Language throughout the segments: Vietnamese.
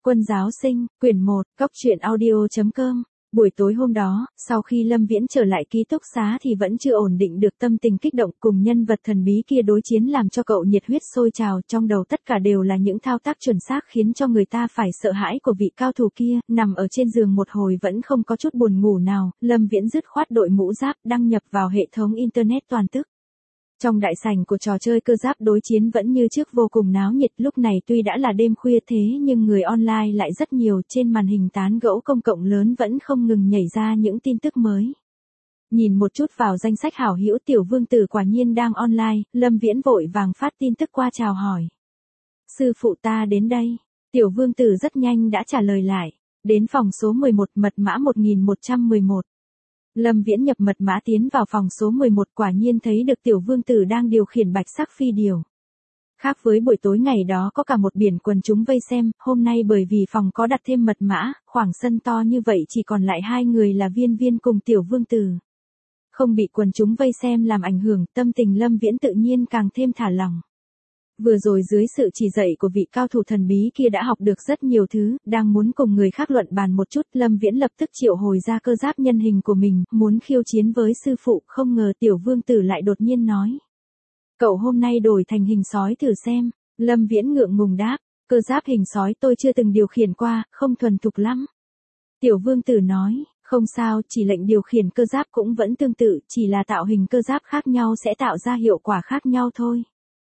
Quân giáo sinh, quyển 1, Cóc truyện audio.com. Buổi tối hôm đó, sau khi Lâm Viễn trở lại ký túc xá thì vẫn chưa ổn định được tâm tình kích động cùng nhân vật thần bí kia đối chiến làm cho cậu nhiệt huyết sôi trào, trong đầu tất cả đều là những thao tác chuẩn xác khiến cho người ta phải sợ hãi của vị cao thủ kia. Nằm ở trên giường một hồi vẫn không có chút buồn ngủ nào, Lâm Viễn dứt khoát đội mũ giáp đăng nhập vào hệ thống internet toàn tức. Trong đại sảnh của trò chơi cơ giáp đối chiến vẫn như trước vô cùng náo nhiệt, lúc này tuy đã là đêm khuya thế nhưng người online lại rất nhiều, trên màn hình tán gẫu công cộng lớn vẫn không ngừng nhảy ra những tin tức mới. Nhìn một chút vào danh sách hảo hữu, Tiểu Vương Tử quả nhiên đang online, Lâm Viễn vội vàng phát tin tức qua chào hỏi. Sư phụ ta đến đây. Tiểu Vương Tử rất nhanh đã trả lời lại. Đến phòng số 11, mật mã 1111. Lâm Viễn nhập mật mã tiến vào phòng số 11, quả nhiên thấy được Tiểu Vương Tử đang điều khiển bạch sắc phi điểu. Khác với buổi tối ngày đó có cả một biển quần chúng vây xem, hôm nay bởi vì phòng có đặt thêm mật mã, khoảng sân to như vậy chỉ còn lại hai người là Viên Viên cùng Tiểu Vương Tử. Không bị quần chúng vây xem làm ảnh hưởng, tâm tình Lâm Viễn tự nhiên càng thêm thả lỏng. Vừa rồi dưới sự chỉ dạy của vị cao thủ thần bí kia đã học được rất nhiều thứ, đang muốn cùng người khác luận bàn một chút, Lâm Viễn lập tức triệu hồi ra cơ giáp nhân hình của mình, muốn khiêu chiến với sư phụ, không ngờ Tiểu Vương Tử lại đột nhiên nói. Cậu hôm nay đổi thành hình sói thử xem. Lâm Viễn ngượng ngùng đáp, cơ giáp hình sói tôi chưa từng điều khiển qua, không thuần thục lắm. Tiểu Vương Tử nói, không sao, chỉ lệnh điều khiển cơ giáp cũng vẫn tương tự, chỉ là tạo hình cơ giáp khác nhau sẽ tạo ra hiệu quả khác nhau thôi.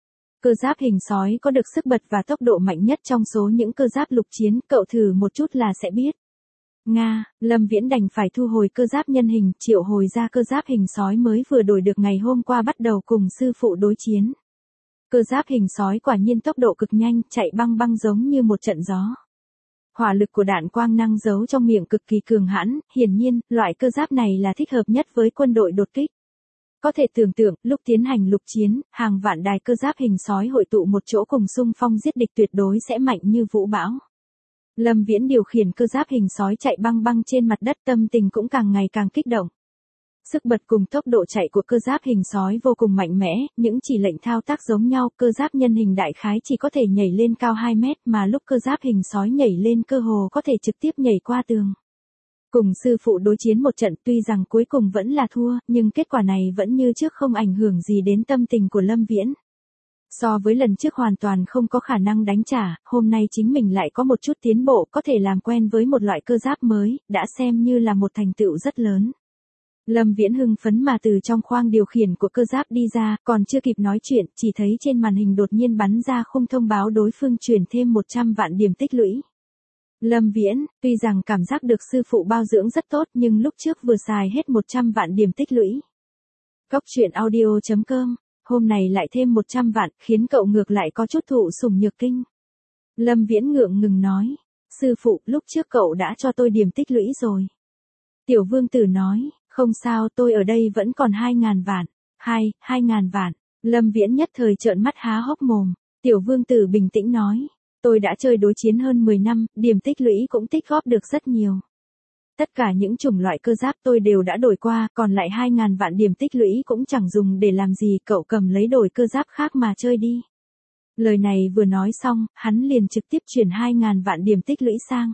Cơ giáp hình sói có được sức bật và tốc độ mạnh nhất trong số những cơ giáp lục chiến, cậu thử một chút là sẽ biết. Nga, Lâm Viễn đành phải thu hồi cơ giáp nhân hình, triệu hồi ra cơ giáp hình sói mới vừa đổi được ngày hôm qua bắt đầu cùng sư phụ đối chiến. Cơ giáp hình sói quả nhiên tốc độ cực nhanh, chạy băng băng giống như một trận gió. Hỏa lực của đạn quang năng giấu trong miệng cực kỳ cường hãn, hiển nhiên, loại cơ giáp này là thích hợp nhất với quân đội đột kích. Có thể tưởng tượng, lúc tiến hành lục chiến, hàng vạn đài cơ giáp hình sói hội tụ một chỗ cùng xung phong giết địch tuyệt đối sẽ mạnh như vũ bão. Lâm Viễn điều khiển cơ giáp hình sói chạy băng băng trên mặt đất, tâm tình cũng càng ngày càng kích động. Sức bật cùng tốc độ chạy của cơ giáp hình sói vô cùng mạnh mẽ, những chỉ lệnh thao tác giống nhau, cơ giáp nhân hình đại khái chỉ có thể nhảy lên cao 2 mét mà lúc cơ giáp hình sói nhảy lên cơ hồ có thể trực tiếp nhảy qua tường. Cùng sư phụ đối chiến một trận, tuy rằng cuối cùng vẫn là thua, nhưng kết quả này vẫn như trước không ảnh hưởng gì đến tâm tình của Lâm Viễn. So với lần trước hoàn toàn không có khả năng đánh trả, hôm nay chính mình lại có một chút tiến bộ, có thể làm quen với một loại cơ giáp mới, đã xem như là một thành tựu rất lớn. Lâm Viễn hưng phấn mà từ trong khoang điều khiển của cơ giáp đi ra, còn chưa kịp nói chuyện, chỉ thấy trên màn hình đột nhiên bắn ra khung thông báo đối phương chuyển thêm 100 vạn điểm tích lũy. Lâm Viễn, tuy rằng cảm giác được sư phụ bao dưỡng rất tốt nhưng lúc trước vừa xài hết 100 vạn điểm tích lũy. Cóc truyện audio.com, hôm nay lại thêm 100 vạn, khiến cậu ngược lại có chút thụ sủng nhược kinh. Lâm Viễn ngượng ngừng nói, sư phụ, lúc trước cậu đã cho tôi điểm tích lũy rồi. Tiểu Vương Tử nói, không sao, tôi ở đây vẫn còn 2.000 vạn. 2.000 vạn. Lâm Viễn nhất thời trợn mắt há hốc mồm. Tiểu Vương Tử bình tĩnh nói, tôi đã chơi đối chiến hơn 10 năm, điểm tích lũy cũng tích góp được rất nhiều. Tất cả những chủng loại cơ giáp tôi đều đã đổi qua, còn lại 2.000 vạn điểm tích lũy cũng chẳng dùng để làm gì, cậu cầm lấy đổi cơ giáp khác mà chơi đi. Lời này vừa nói xong, hắn liền trực tiếp chuyển 2.000 vạn điểm tích lũy sang.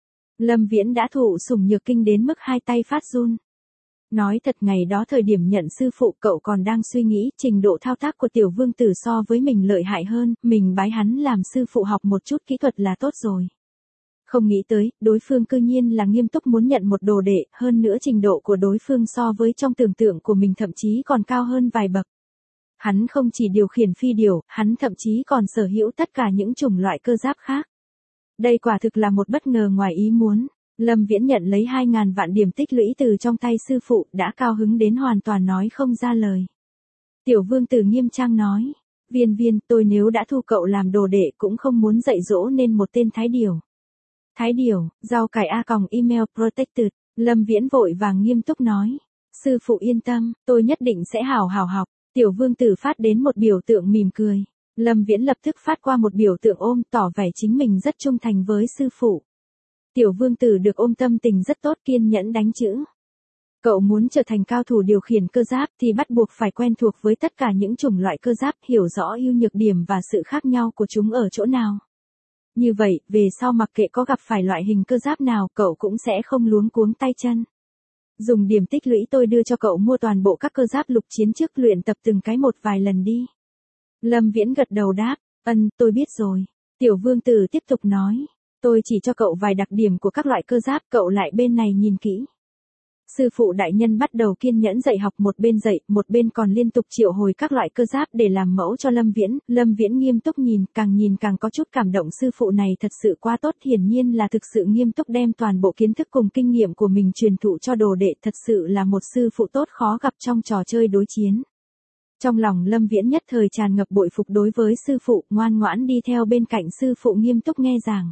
Lâm Viễn đã thụ sủng nhược kinh đến mức hai tay phát run. Nói thật, ngày đó thời điểm nhận sư phụ cậu còn đang suy nghĩ trình độ thao tác của Tiểu Vương Tử so với mình lợi hại hơn, mình bái hắn làm sư phụ học một chút kỹ thuật là tốt rồi. Không nghĩ tới, đối phương cư nhiên là nghiêm túc muốn nhận một đồ đệ, hơn nữa trình độ của đối phương so với trong tưởng tượng của mình thậm chí còn cao hơn vài bậc. Hắn không chỉ điều khiển phi điểu, hắn thậm chí còn sở hữu tất cả những chủng loại cơ giáp khác. Đây quả thực là một bất ngờ ngoài ý muốn. Lâm Viễn nhận lấy 2.000 vạn điểm tích lũy từ trong tay sư phụ, đã cao hứng đến hoàn toàn nói không ra lời. Tiểu Vương Tử nghiêm trang nói, Viên Viên, tôi nếu đã thu cậu làm đồ đệ cũng không muốn dạy dỗ nên một tên thái điểu. Thái điểu, rau cải email protected. Lâm Viễn vội vàng nghiêm túc nói, sư phụ yên tâm, tôi nhất định sẽ hảo hảo học. Tiểu Vương Tử phát đến một biểu tượng mỉm cười. Lâm Viễn lập tức phát qua một biểu tượng ôm, tỏ vẻ chính mình rất trung thành với sư phụ. Tiểu Vương Tử được ôm tâm tình rất tốt, kiên nhẫn đánh chữ. Cậu muốn trở thành cao thủ điều khiển cơ giáp thì bắt buộc phải quen thuộc với tất cả những chủng loại cơ giáp, hiểu rõ ưu nhược điểm và sự khác nhau của chúng ở chỗ nào. Như vậy, về sau mặc kệ có gặp phải loại hình cơ giáp nào, cậu cũng sẽ không luống cuống tay chân. Dùng điểm tích lũy tôi đưa cho cậu mua toàn bộ các cơ giáp lục chiến trước luyện tập từng cái một vài lần đi. Lâm Viễn gật đầu đáp, tôi biết rồi. Tiểu Vương Tử tiếp tục nói, tôi chỉ cho cậu vài đặc điểm của các loại cơ giáp, cậu lại bên này nhìn kỹ. Sư phụ đại nhân bắt đầu kiên nhẫn dạy học, một bên dạy, một bên còn liên tục triệu hồi các loại cơ giáp để làm mẫu cho Lâm Viễn nghiêm túc nhìn càng có chút cảm động, sư phụ này thật sự quá tốt, hiển nhiên là thực sự nghiêm túc đem toàn bộ kiến thức cùng kinh nghiệm của mình truyền thụ cho đồ đệ, thật sự là một sư phụ tốt khó gặp trong trò chơi đối chiến. Trong lòng Lâm Viễn nhất thời tràn ngập bội phục đối với sư phụ, ngoan ngoãn đi theo bên cạnh sư phụ nghiêm túc nghe giảng.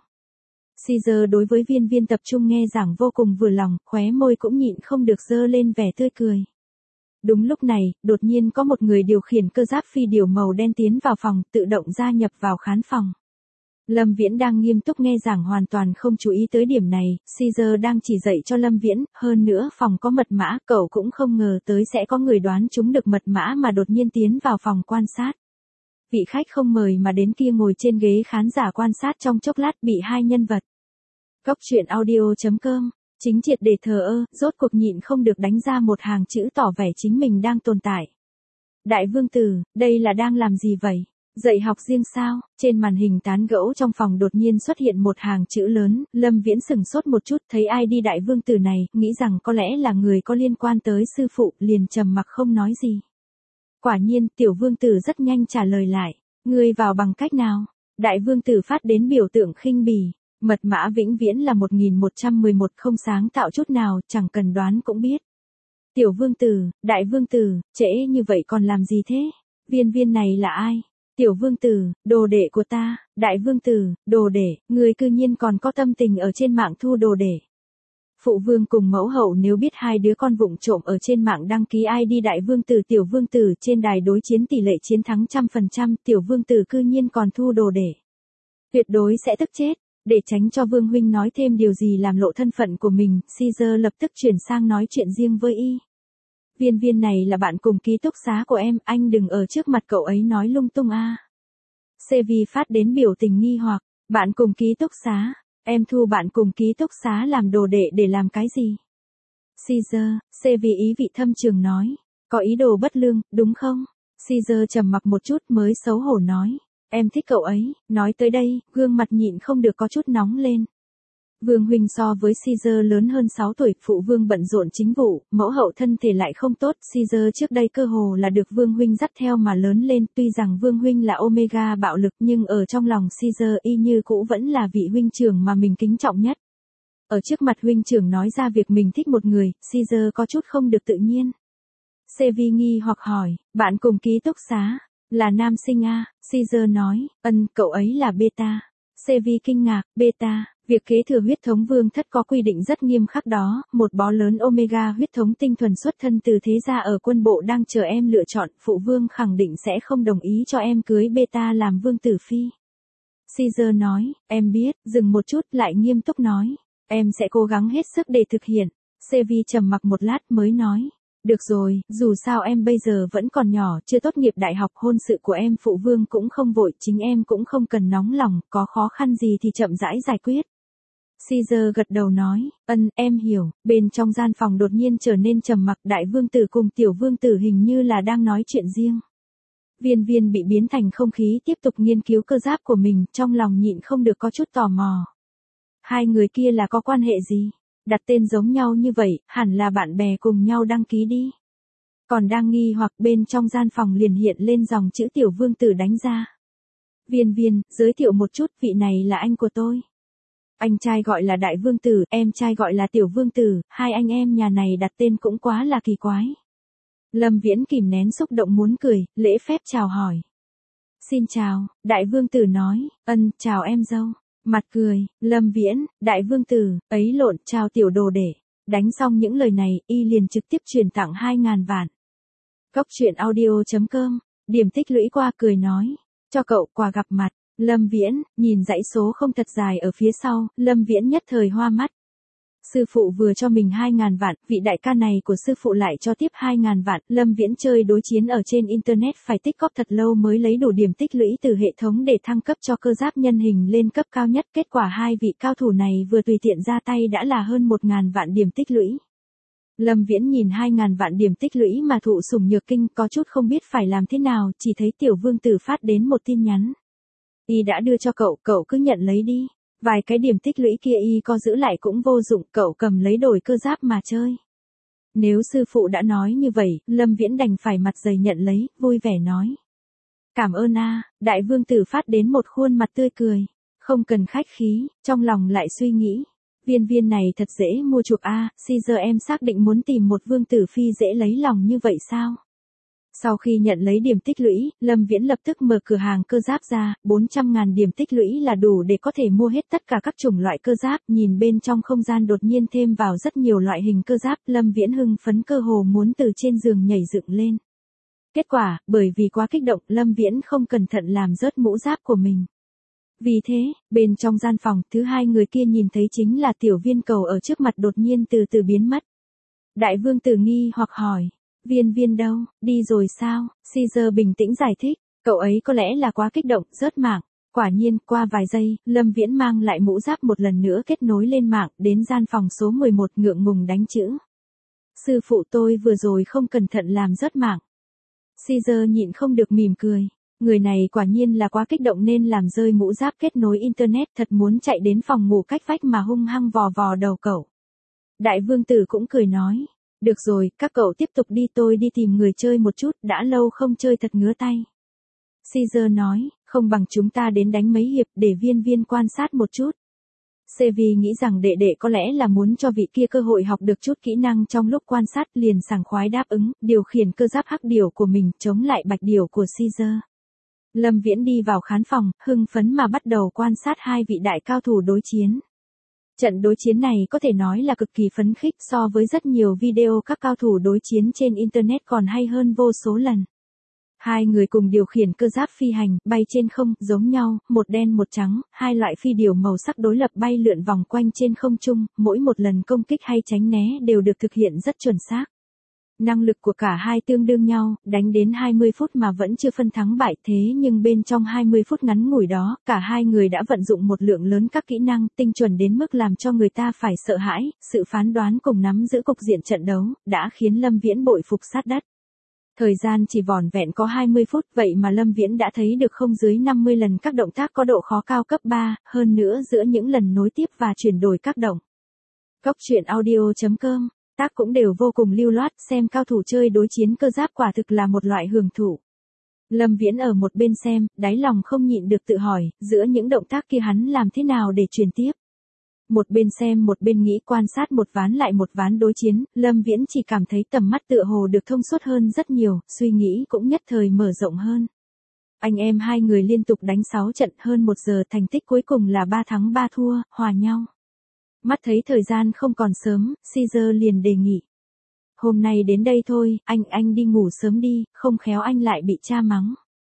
Caesar đối với Viên tập trung nghe giảng vô cùng vừa lòng, khóe môi cũng nhịn không được giơ lên vẻ tươi cười. Đúng lúc này, đột nhiên có một người điều khiển cơ giáp phi điều màu đen tiến vào phòng, tự động gia nhập vào khán phòng. Lâm Viễn đang nghiêm túc nghe giảng hoàn toàn không chú ý tới điểm này, Caesar đang chỉ dạy cho Lâm Viễn, hơn nữa phòng có mật mã, cậu cũng không ngờ tới sẽ có người đoán trúng được mật mã mà đột nhiên tiến vào phòng quan sát. Vị khách không mời mà đến kia ngồi trên ghế khán giả quan sát trong chốc lát bị hai nhân vật. Góc truyện audio.com, chính triệt để thờ ơ, rốt cuộc nhịn không được đánh ra một hàng chữ tỏ vẻ chính mình đang tồn tại. Đại Vương Tử, đây là đang làm gì vậy? Dạy học riêng sao? Trên màn hình tán gẫu trong phòng đột nhiên xuất hiện một hàng chữ lớn, Lâm Viễn sửng sốt một chút, thấy ID Đại Vương Tử này, nghĩ rằng có lẽ là người có liên quan tới sư phụ, liền trầm mặc không nói gì. Quả nhiên, Tiểu Vương Tử rất nhanh trả lời lại, ngươi vào bằng cách nào? Đại Vương Tử phát đến biểu tượng khinh bỉ, mật mã vĩnh viễn là 1111, không sáng tạo chút nào, chẳng cần đoán cũng biết. Tiểu Vương Tử, Đại Vương Tử, trễ như vậy còn làm gì thế? Viên này là ai? Tiểu Vương Tử, đồ đệ của ta. Đại Vương Tử, đồ đệ, người cư nhiên còn có tâm tình ở trên mạng thu đồ đệ. Phụ vương cùng mẫu hậu nếu biết hai đứa con vụng trộm ở trên mạng đăng ký ID Đại Vương Tử Tiểu Vương Tử trên đài đối chiến tỷ lệ chiến thắng 100%, Tiểu Vương Tử cư nhiên còn thu đồ đệ. Tuyệt đối sẽ tức chết. Để tránh cho Vương huynh nói thêm điều gì làm lộ thân phận của mình, Caesar lập tức chuyển sang nói chuyện riêng với y. Viên này là bạn cùng ký túc xá của em, anh đừng ở trước mặt cậu ấy nói lung tung a. Sevi phát đến biểu tình nghi hoặc, bạn cùng ký túc xá, em thu bạn cùng ký túc xá làm đồ đệ để làm cái gì? Caesar, Sevi ý vị thâm trường nói, có ý đồ bất lương, đúng không? Caesar trầm mặc một chút mới xấu hổ nói, em thích cậu ấy. Nói tới đây, gương mặt nhịn không được có chút nóng lên. Vương huynh so với Caesar lớn hơn 6 tuổi, phụ vương bận rộn chính vụ, mẫu hậu thân thể lại không tốt, Caesar trước đây cơ hồ là được vương huynh dắt theo mà lớn lên, tuy rằng vương huynh là Omega bạo lực nhưng ở trong lòng Caesar y như cũ vẫn là vị huynh trưởng mà mình kính trọng nhất. Ở trước mặt huynh trưởng nói ra việc mình thích một người, Caesar có chút không được tự nhiên. Sevi nghi hoặc hỏi, bạn cùng ký túc xá, là nam sinh a? Caesar nói, cậu ấy là beta. Sevi kinh ngạc, beta. Việc kế thừa huyết thống vương thất có quy định rất nghiêm khắc đó, một bó lớn Omega huyết thống tinh thuần xuất thân từ thế gia ở quân bộ đang chờ em lựa chọn, phụ vương khẳng định sẽ không đồng ý cho em cưới beta làm vương tử phi. Caesar nói, em biết, dừng một chút lại nghiêm túc nói, em sẽ cố gắng hết sức để thực hiện. Sevi trầm mặc một lát mới nói, được rồi, dù sao em bây giờ vẫn còn nhỏ, chưa tốt nghiệp đại học, hôn sự của em phụ vương cũng không vội, chính em cũng không cần nóng lòng, có khó khăn gì thì chậm rãi giải quyết. Caesar gật đầu nói, em hiểu. Bên trong gian phòng đột nhiên trở nên trầm mặc, Đại Vương Tử cùng Tiểu Vương Tử hình như là đang nói chuyện riêng. Viên bị biến thành không khí tiếp tục nghiên cứu cơ giáp của mình, trong lòng nhịn không được có chút tò mò. Hai người kia là có quan hệ gì? Đặt tên giống nhau như vậy, hẳn là bạn bè cùng nhau đăng ký đi. Còn đang nghi hoặc bên trong gian phòng liền hiện lên dòng chữ Tiểu Vương Tử đánh ra. Viên, giới thiệu một chút, vị này là anh của tôi. Anh trai gọi là Đại Vương Tử, em trai gọi là Tiểu Vương Tử, hai anh em nhà này đặt tên cũng quá là kỳ quái. Lâm Viễn kìm nén xúc động muốn cười, lễ phép chào hỏi. Xin chào, Đại Vương Tử nói, chào em dâu. Mặt cười, Lâm Viễn, Đại Vương Tử, ấy lộn, chào tiểu đồ đệ. Đánh xong những lời này, y liền trực tiếp truyền tặng 2.000 vạn. Góc truyện audio.com, điểm tích lũy qua cười nói, cho cậu quà gặp mặt. Lâm Viễn, nhìn dãy số không thật dài ở phía sau, Lâm Viễn nhất thời hoa mắt. Sư phụ vừa cho mình 2.000 vạn, vị đại ca này của sư phụ lại cho tiếp 2.000 vạn, Lâm Viễn chơi đối chiến ở trên Internet phải tích cóp thật lâu mới lấy đủ điểm tích lũy từ hệ thống để thăng cấp cho cơ giáp nhân hình lên cấp cao nhất. Kết quả hai vị cao thủ này vừa tùy tiện ra tay đã là hơn 1.000 vạn điểm tích lũy. Lâm Viễn nhìn 2.000 vạn điểm tích lũy mà thụ sủng nhược kinh, có chút không biết phải làm thế nào, chỉ thấy tiểu vương tử phát đến một tin nhắn. Y đã đưa cho cậu, cậu cứ nhận lấy đi. Vài cái điểm tích lũy kia y có giữ lại cũng vô dụng, cậu cầm lấy đổi cơ giáp mà chơi. Nếu sư phụ đã nói như vậy, Lâm Viễn đành phải mặt dày nhận lấy, vui vẻ nói. Cảm ơn a. Đại vương tử phát đến một khuôn mặt tươi cười. Không cần khách khí, trong lòng lại suy nghĩ. Viên viên này thật dễ mua chuộc a. Caesar em xác định muốn tìm một vương tử phi dễ lấy lòng như vậy sao? Sau khi nhận lấy điểm tích lũy, Lâm Viễn lập tức mở cửa hàng cơ giáp ra, 400.000 điểm tích lũy là đủ để có thể mua hết tất cả các chủng loại cơ giáp, nhìn bên trong không gian đột nhiên thêm vào rất nhiều loại hình cơ giáp, Lâm Viễn hưng phấn cơ hồ muốn từ trên giường nhảy dựng lên. Kết quả, bởi vì quá kích động, Lâm Viễn không cẩn thận làm rớt mũ giáp của mình. Vì thế, bên trong gian phòng, thứ hai người kia nhìn thấy chính là tiểu viên cầu ở trước mặt đột nhiên từ từ biến mất. Đại vương tử nghi hoặc hỏi. Viên viên đâu, đi rồi sao? Caesar bình tĩnh giải thích, cậu ấy có lẽ là quá kích động, rớt mạng. Quả nhiên, qua vài giây, Lâm Viễn mang lại mũ giáp một lần nữa kết nối lên mạng, đến gian phòng số 11 ngượng ngùng đánh chữ. Sư phụ tôi vừa rồi không cẩn thận làm rớt mạng. Caesar nhịn không được mỉm cười. Người này quả nhiên là quá kích động nên làm rơi mũ giáp kết nối Internet, thật muốn chạy đến phòng ngủ cách vách mà hung hăng vò vò đầu cậu. Đại vương tử cũng cười nói. Được rồi, các cậu tiếp tục đi, tôi đi tìm người chơi một chút, đã lâu không chơi thật ngứa tay. Caesar nói, không bằng chúng ta đến đánh mấy hiệp để viên viên quan sát một chút. Sevi nghĩ rằng đệ đệ có lẽ là muốn cho vị kia cơ hội học được chút kỹ năng trong lúc quan sát, liền sảng khoái đáp ứng, điều khiển cơ giáp hắc điểu của mình chống lại bạch điểu của Caesar. Lâm Viễn đi vào khán phòng, hưng phấn mà bắt đầu quan sát hai vị đại cao thủ đối chiến. Trận đối chiến này có thể nói là cực kỳ phấn khích, so với rất nhiều video các cao thủ đối chiến trên Internet còn hay hơn vô số lần. Hai người cùng điều khiển cơ giáp phi hành, bay trên không, giống nhau, một đen một trắng, hai loại phi điểu màu sắc đối lập bay lượn vòng quanh trên không trung, mỗi một lần công kích hay tránh né đều được thực hiện rất chuẩn xác. Năng lực của cả hai tương đương nhau, đánh đến 20 phút mà vẫn chưa phân thắng bại, thế nhưng bên trong 20 phút ngắn ngủi đó, cả hai người đã vận dụng một lượng lớn các kỹ năng tinh chuẩn đến mức làm cho người ta phải sợ hãi, sự phán đoán cùng nắm giữ cục diện trận đấu, đã khiến Lâm Viễn bội phục sát đất. Thời gian chỉ vỏn vẹn có 20 phút, vậy mà Lâm Viễn đã thấy được không dưới 50 lần các động tác có độ khó cao cấp 3, hơn nữa giữa những lần nối tiếp và chuyển đổi các động. Cóc truyện audio.com tác cũng đều vô cùng lưu loát, xem cao thủ chơi đối chiến cơ giáp quả thực là một loại hưởng thụ. Lâm Viễn ở một bên xem, đáy lòng không nhịn được tự hỏi, giữa những động tác kia hắn làm thế nào để truyền tiếp. Một bên xem một bên nghĩ, quan sát một ván lại một ván đối chiến, Lâm Viễn chỉ cảm thấy tầm mắt tựa hồ được thông suốt hơn rất nhiều, suy nghĩ cũng nhất thời mở rộng hơn. Anh em hai người liên tục đánh 6 trận hơn 1 giờ, thành tích cuối cùng là 3 thắng 3 thua, hòa nhau. Mắt thấy thời gian không còn sớm, Caesar liền đề nghị. Hôm nay đến đây thôi, anh đi ngủ sớm đi, không khéo anh lại bị cha mắng.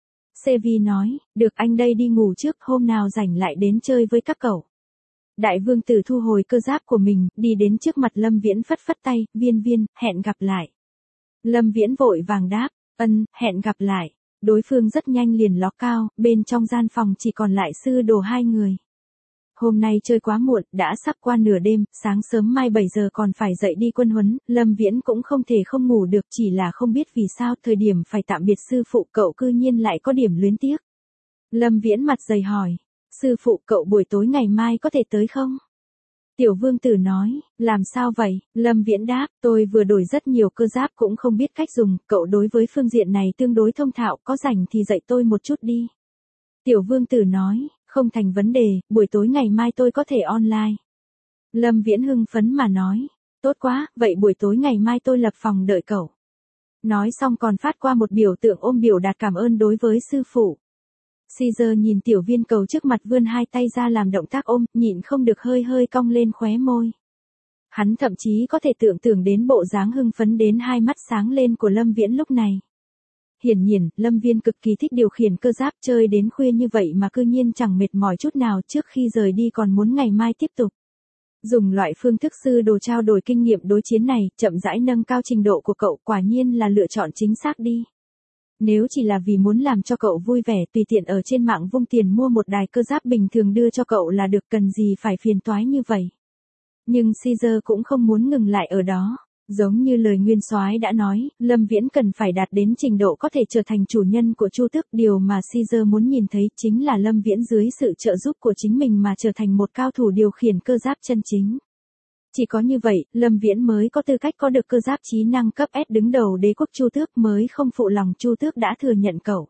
Sevi nói, được, anh đây đi ngủ trước, hôm nào rảnh lại đến chơi với các cậu. Đại vương tử thu hồi cơ giáp của mình, đi đến trước mặt Lâm Viễn phất phất tay, viên viên, hẹn gặp lại. Lâm Viễn vội vàng đáp, hẹn gặp lại. Đối phương rất nhanh liền ló cao, bên trong gian phòng chỉ còn lại sư đồ hai người. Hôm nay chơi quá muộn, đã sắp qua nửa đêm, sáng sớm mai 7 giờ còn phải dậy đi quân huấn, Lâm Viễn cũng không thể không ngủ được, chỉ là không biết vì sao thời điểm phải tạm biệt sư phụ cậu cư nhiên lại có điểm luyến tiếc. Lâm Viễn mặt dày hỏi, sư phụ cậu buổi tối ngày mai có thể tới không? Tiểu vương tử nói, làm sao vậy? Lâm Viễn đáp, tôi vừa đổi rất nhiều cơ giáp cũng không biết cách dùng, cậu đối với phương diện này tương đối thông thạo, có rảnh thì dạy tôi một chút đi. Tiểu vương tử nói, không thành vấn đề, buổi tối ngày mai tôi có thể online. Lâm Viễn hưng phấn mà nói, tốt quá, vậy buổi tối ngày mai tôi lập phòng đợi cậu. Nói xong còn phát qua một biểu tượng ôm biểu đạt cảm ơn đối với sư phụ. Caesar nhìn tiểu viên cầu trước mặt vươn hai tay ra làm động tác ôm, nhịn không được hơi hơi cong lên khóe môi. Hắn thậm chí có thể tưởng tượng đến bộ dáng hưng phấn đến hai mắt sáng lên của Lâm Viễn lúc này. Hiển nhiên, Lâm Viễn cực kỳ thích điều khiển cơ giáp, chơi đến khuya như vậy mà cư nhiên chẳng mệt mỏi chút nào, trước khi rời đi còn muốn ngày mai tiếp tục. Dùng loại phương thức sư đồ trao đổi kinh nghiệm đối chiến này, chậm rãi nâng cao trình độ của cậu quả nhiên là lựa chọn chính xác đi. Nếu chỉ là vì muốn làm cho cậu vui vẻ tùy tiện ở trên mạng vung tiền mua một đài cơ giáp bình thường đưa cho cậu là được, cần gì phải phiền toái như vậy. Nhưng Caesar cũng không muốn ngừng lại ở đó. Giống như lời nguyên soái đã nói, Lâm Viễn cần phải đạt đến trình độ có thể trở thành chủ nhân của Chu Tước. Điều mà Caesar muốn nhìn thấy chính là Lâm Viễn dưới sự trợ giúp của chính mình mà trở thành một cao thủ điều khiển cơ giáp chân chính. Chỉ có như vậy, Lâm Viễn mới có tư cách có được cơ giáp trí năng cấp S đứng đầu đế quốc Chu Tước, mới không phụ lòng Chu Tước đã thừa nhận cậu.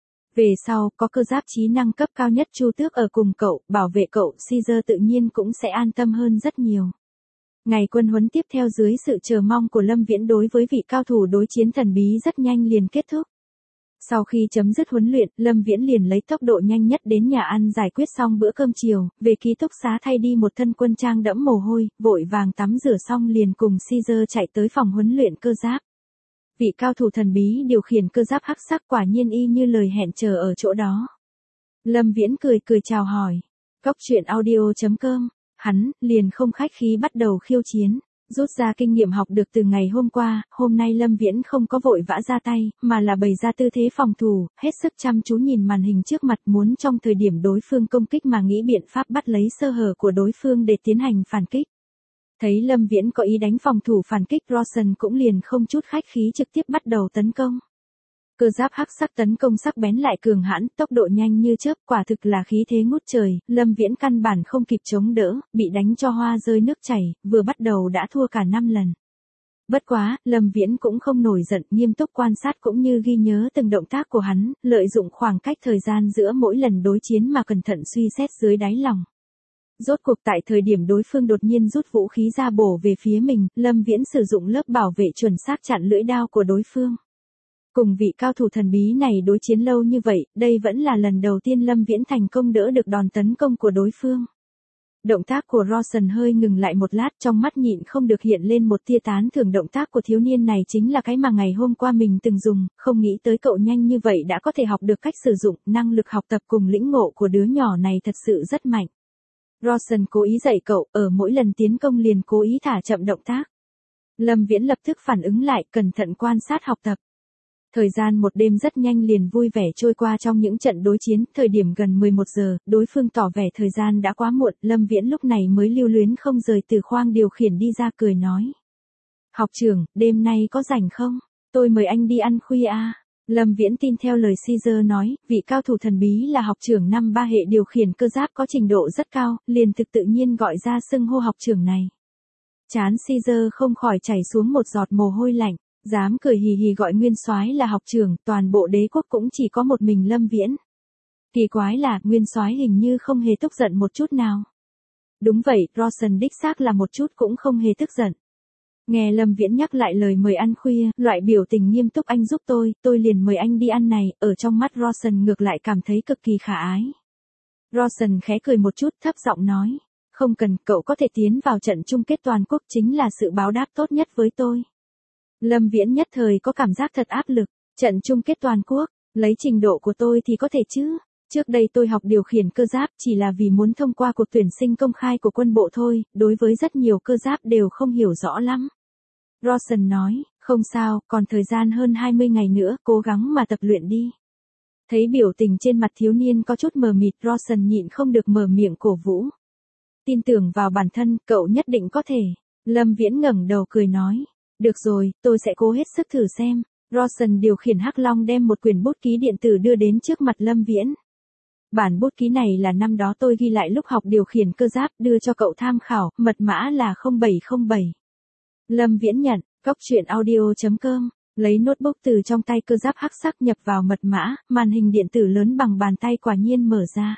Về sau, có cơ giáp trí năng cấp cao nhất Chu Tước ở cùng cậu, bảo vệ cậu, Caesar tự nhiên cũng sẽ an tâm hơn rất nhiều. Ngày quân huấn tiếp theo dưới sự chờ mong của Lâm Viễn đối với vị cao thủ đối chiến thần bí rất nhanh liền kết thúc. Sau khi chấm dứt huấn luyện, Lâm Viễn liền lấy tốc độ nhanh nhất đến nhà ăn giải quyết xong bữa cơm chiều, về ký túc xá thay đi một thân quân trang đẫm mồ hôi, vội vàng tắm rửa xong liền cùng Caesar chạy tới phòng huấn luyện cơ giáp. Vị cao thủ thần bí điều khiển cơ giáp hắc sắc quả nhiên y như lời hẹn chờ ở chỗ đó. Lâm Viễn cười cười chào hỏi. Cóc truyện audio.com. Hắn liền không khách khí bắt đầu khiêu chiến. Rút ra kinh nghiệm học được từ ngày hôm qua, hôm nay Lâm Viễn không có vội vã ra tay, mà là bày ra tư thế phòng thủ, hết sức chăm chú nhìn màn hình trước mặt, muốn trong thời điểm đối phương công kích mà nghĩ biện pháp bắt lấy sơ hở của đối phương để tiến hành phản kích. Thấy Lâm Viễn có ý đánh phòng thủ phản kích, Rawson cũng liền không chút khách khí trực tiếp bắt đầu tấn công. Cơ giáp hắc sắc tấn công sắc bén lại cường hãn, tốc độ nhanh như chớp, quả thực là khí thế ngút trời, Lâm Viễn căn bản không kịp chống đỡ, bị đánh cho hoa rơi nước chảy, vừa bắt đầu đã thua cả 5 lần. Bất quá, Lâm Viễn cũng không nổi giận, nghiêm túc quan sát cũng như ghi nhớ từng động tác của hắn, lợi dụng khoảng cách thời gian giữa mỗi lần đối chiến mà cẩn thận suy xét dưới đáy lòng. Rốt cuộc tại thời điểm đối phương đột nhiên rút vũ khí ra bổ về phía mình, Lâm Viễn sử dụng lớp bảo vệ chuẩn xác chặn lưỡi đao của đối phương. Cùng vị cao thủ thần bí này đối chiến lâu như vậy, đây vẫn là lần đầu tiên Lâm Viễn thành công đỡ được đòn tấn công của đối phương. Động tác của Rawson hơi ngừng lại một lát, trong mắt nhịn không được hiện lên một tia tán thưởng. Động tác của thiếu niên này chính là cái mà ngày hôm qua mình từng dùng, không nghĩ tới cậu nhanh như vậy đã có thể học được cách sử dụng, năng lực học tập cùng lĩnh ngộ của đứa nhỏ này thật sự rất mạnh. Rawson cố ý dạy cậu, ở mỗi lần tiến công liền cố ý thả chậm động tác. Lâm Viễn lập tức phản ứng lại, cẩn thận quan sát học tập. Thời gian một đêm rất nhanh liền vui vẻ trôi qua trong những trận đối chiến, thời điểm gần 11 giờ, đối phương tỏ vẻ thời gian đã quá muộn, Lâm Viễn lúc này mới lưu luyến không rời từ khoang điều khiển đi ra, cười nói. Học trưởng, đêm nay có rảnh không? Tôi mời anh đi ăn khuya à? Lâm Viễn tin theo lời Caesar nói, vị cao thủ thần bí là học trưởng năm 3 hệ điều khiển cơ giáp có trình độ rất cao, liền thực tự nhiên gọi ra xưng hô học trưởng này. Trán Caesar không khỏi chảy xuống một giọt mồ hôi lạnh. Dám cười hì hì gọi nguyên soái là học trưởng, toàn bộ đế quốc cũng chỉ có một mình Lâm Viễn. Kỳ quái là, nguyên soái hình như không hề tức giận một chút nào. Đúng vậy, Rawson đích xác là một chút cũng không hề tức giận. Nghe Lâm Viễn nhắc lại lời mời ăn khuya, loại biểu tình nghiêm túc anh giúp tôi liền mời anh đi ăn này, ở trong mắt Rawson ngược lại cảm thấy cực kỳ khả ái. Rawson khẽ cười một chút, thấp giọng nói, không cần, cậu có thể tiến vào trận chung kết toàn quốc chính là sự báo đáp tốt nhất với tôi. Lâm Viễn nhất thời có cảm giác thật áp lực, trận chung kết toàn quốc, lấy trình độ của tôi thì có thể chứ. Trước đây tôi học điều khiển cơ giáp chỉ là vì muốn thông qua cuộc tuyển sinh công khai của quân bộ thôi, đối với rất nhiều cơ giáp đều không hiểu rõ lắm. Rawson nói, không sao, còn thời gian hơn 20 ngày nữa, cố gắng mà tập luyện đi. Thấy biểu tình trên mặt thiếu niên có chút mờ mịt, Rawson nhịn không được mở miệng cổ vũ. Tin tưởng vào bản thân, cậu nhất định có thể. Lâm Viễn ngẩng đầu cười nói. Được rồi, tôi sẽ cố hết sức thử xem. Rawson điều khiển Hắc Long đem một quyển bút ký điện tử đưa đến trước mặt Lâm Viễn. Bản bút ký này là năm đó tôi ghi lại lúc học điều khiển cơ giáp, đưa cho cậu tham khảo, mật mã là 0707. Lâm Viễn nhận, cóc truyện audio.com, lấy notebook từ trong tay cơ giáp hắc sắc nhập vào mật mã, màn hình điện tử lớn bằng bàn tay quả nhiên mở ra.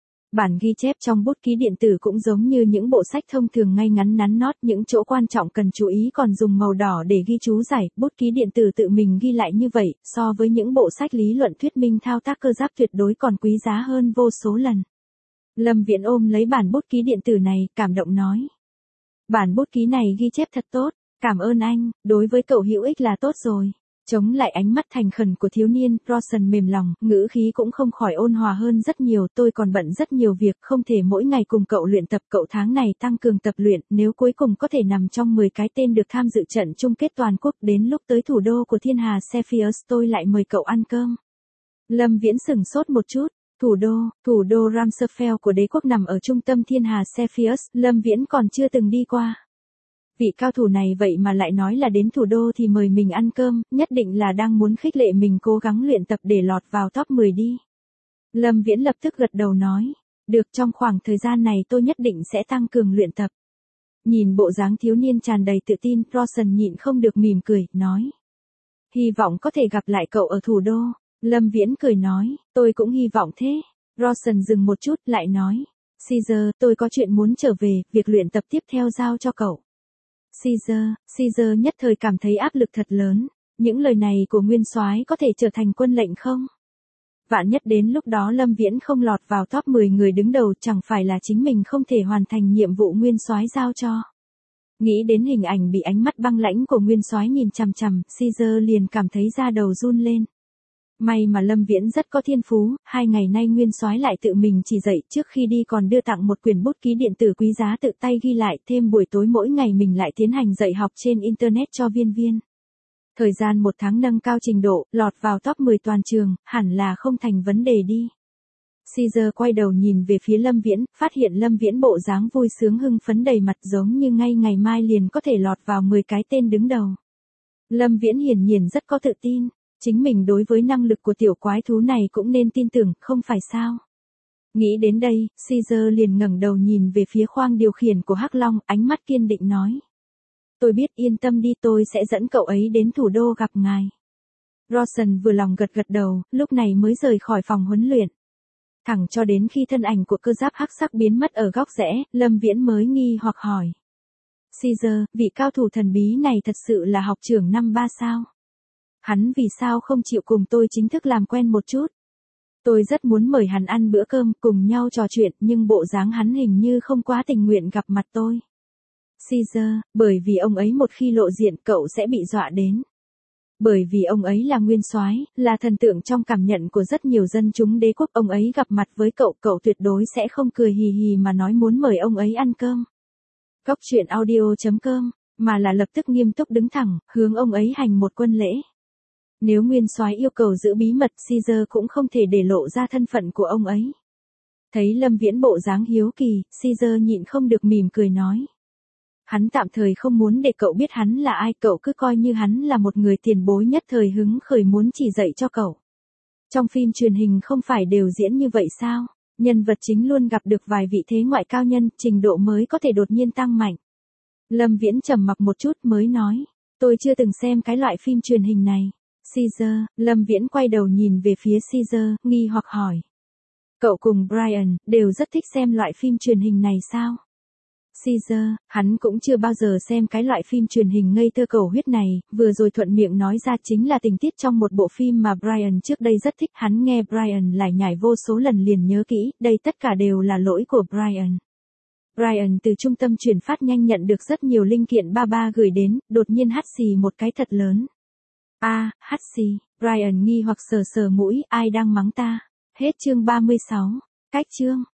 Bản ghi chép trong bút ký điện tử cũng giống như những bộ sách thông thường ngay ngắn nắn nót, những chỗ quan trọng cần chú ý còn dùng màu đỏ để ghi chú giải, bút ký điện tử tự mình ghi lại như vậy, so với những bộ sách lý luận thuyết minh thao tác cơ giáp tuyệt đối còn quý giá hơn vô số lần. Lâm Viễn ôm lấy bản bút ký điện tử này, cảm động nói. Bản bút ký này ghi chép thật tốt, cảm ơn anh, đối với cậu hữu ích là tốt rồi. Chống lại ánh mắt thành khẩn của thiếu niên, Rawson mềm lòng, ngữ khí cũng không khỏi ôn hòa hơn rất nhiều. Tôi còn bận rất nhiều việc, không thể mỗi ngày cùng cậu luyện tập. Cậu tháng này tăng cường tập luyện, nếu cuối cùng có thể nằm trong 10 cái tên được tham dự trận chung kết toàn quốc, đến lúc tới thủ đô của thiên hà Cepheus tôi lại mời cậu ăn cơm. Lâm Viễn sửng sốt một chút. Thủ đô Ramsfeld của đế quốc nằm ở trung tâm thiên hà Cepheus, Lâm Viễn còn chưa từng đi qua. Vị cao thủ này vậy mà lại nói là đến thủ đô thì mời mình ăn cơm, nhất định là đang muốn khích lệ mình cố gắng luyện tập để lọt vào top 10 đi. Lâm Viễn lập tức gật đầu nói, được, trong khoảng thời gian này tôi nhất định sẽ tăng cường luyện tập. Nhìn bộ dáng thiếu niên tràn đầy tự tin, Rawson nhịn không được mỉm cười, nói. Hy vọng có thể gặp lại cậu ở thủ đô. Lâm Viễn cười nói, tôi cũng hy vọng thế. Rawson dừng một chút lại nói, Caesar, tôi có chuyện muốn trở về, việc luyện tập tiếp theo giao cho cậu. Caesar nhất thời cảm thấy áp lực thật lớn. Những lời này của nguyên soái có thể trở thành quân lệnh không? Vạn nhất đến lúc đó Lâm Viễn không lọt vào top 10 người đứng đầu, chẳng phải là chính mình không thể hoàn thành nhiệm vụ nguyên soái giao cho. Nghĩ đến hình ảnh bị ánh mắt băng lãnh của nguyên soái nhìn chằm chằm, Caesar liền cảm thấy da đầu run lên. May mà Lâm Viễn rất có thiên phú, 2 ngày nay nguyên soái lại tự mình chỉ dạy, trước khi đi còn đưa tặng một quyển bút ký điện tử quý giá tự tay ghi lại, thêm buổi tối mỗi ngày mình lại tiến hành dạy học trên internet cho viên. Thời gian 1 tháng nâng cao trình độ, lọt vào top 10 toàn trường, hẳn là không thành vấn đề đi. Caesar quay đầu nhìn về phía Lâm Viễn, phát hiện Lâm Viễn bộ dáng vui sướng hưng phấn đầy mặt giống như ngay ngày mai liền có thể lọt vào 10 cái tên đứng đầu. Lâm Viễn hiển nhiên rất có tự tin. Chính mình đối với năng lực của tiểu quái thú này cũng nên tin tưởng, không phải sao? Nghĩ đến đây, Caesar liền ngẩng đầu nhìn về phía khoang điều khiển của Hắc Long, ánh mắt kiên định nói. Tôi biết, yên tâm đi, tôi sẽ dẫn cậu ấy đến thủ đô gặp ngài. Rawson vừa lòng gật đầu, lúc này mới rời khỏi phòng huấn luyện. Thẳng cho đến khi thân ảnh của cơ giáp hắc sắc biến mất ở góc rẽ, Lâm Viễn mới nghi hoặc hỏi. Caesar, vị cao thủ thần bí này thật sự là học trưởng năm 3 sao? Hắn vì sao không chịu cùng tôi chính thức làm quen một chút? Tôi rất muốn mời hắn ăn bữa cơm, cùng nhau trò chuyện, nhưng bộ dáng hắn hình như không quá tình nguyện gặp mặt tôi. Caesar, bởi vì ông ấy một khi lộ diện cậu sẽ bị dọa đến. Bởi vì ông ấy là nguyên soái, là thần tượng trong cảm nhận của rất nhiều dân chúng đế quốc, ông ấy gặp mặt với cậu, cậu tuyệt đối sẽ không cười hì hì mà nói muốn mời ông ấy ăn cơm. Góc truyện audio.com, mà là lập tức nghiêm túc đứng thẳng, hướng ông ấy hành một quân lễ. Nếu nguyên soái yêu cầu giữ bí mật, Caesar cũng không thể để lộ ra thân phận của ông ấy. Thấy Lâm Viễn bộ dáng hiếu kỳ, Caesar nhịn không được mỉm cười nói. Hắn tạm thời không muốn để cậu biết hắn là ai, cậu cứ coi như hắn là một người tiền bối nhất thời hứng khởi muốn chỉ dạy cho cậu. Trong phim truyền hình không phải đều diễn như vậy sao? Nhân vật chính luôn gặp được vài vị thế ngoại cao nhân, trình độ mới có thể đột nhiên tăng mạnh. Lâm Viễn trầm mặc một chút mới nói. Tôi chưa từng xem cái loại phim truyền hình này. Caesar, Lâm Viễn quay đầu nhìn về phía Caesar, nghi hoặc hỏi. Cậu cùng Brian, đều rất thích xem loại phim truyền hình này sao? Caesar, hắn cũng chưa bao giờ xem cái loại phim truyền hình ngây thơ cầu huyết này, vừa rồi thuận miệng nói ra chính là tình tiết trong một bộ phim mà Brian trước đây rất thích, hắn nghe Brian lải nhải vô số lần liền nhớ kỹ, đây tất cả đều là lỗi của Brian. Brian từ trung tâm chuyển phát nhanh nhận được rất nhiều linh kiện ba gửi đến, đột nhiên hắt xì một cái thật lớn. Hắt xì, Brian nghi hoặc sờ mũi, ai đang mắng ta? Hết chương 36. Cách chương.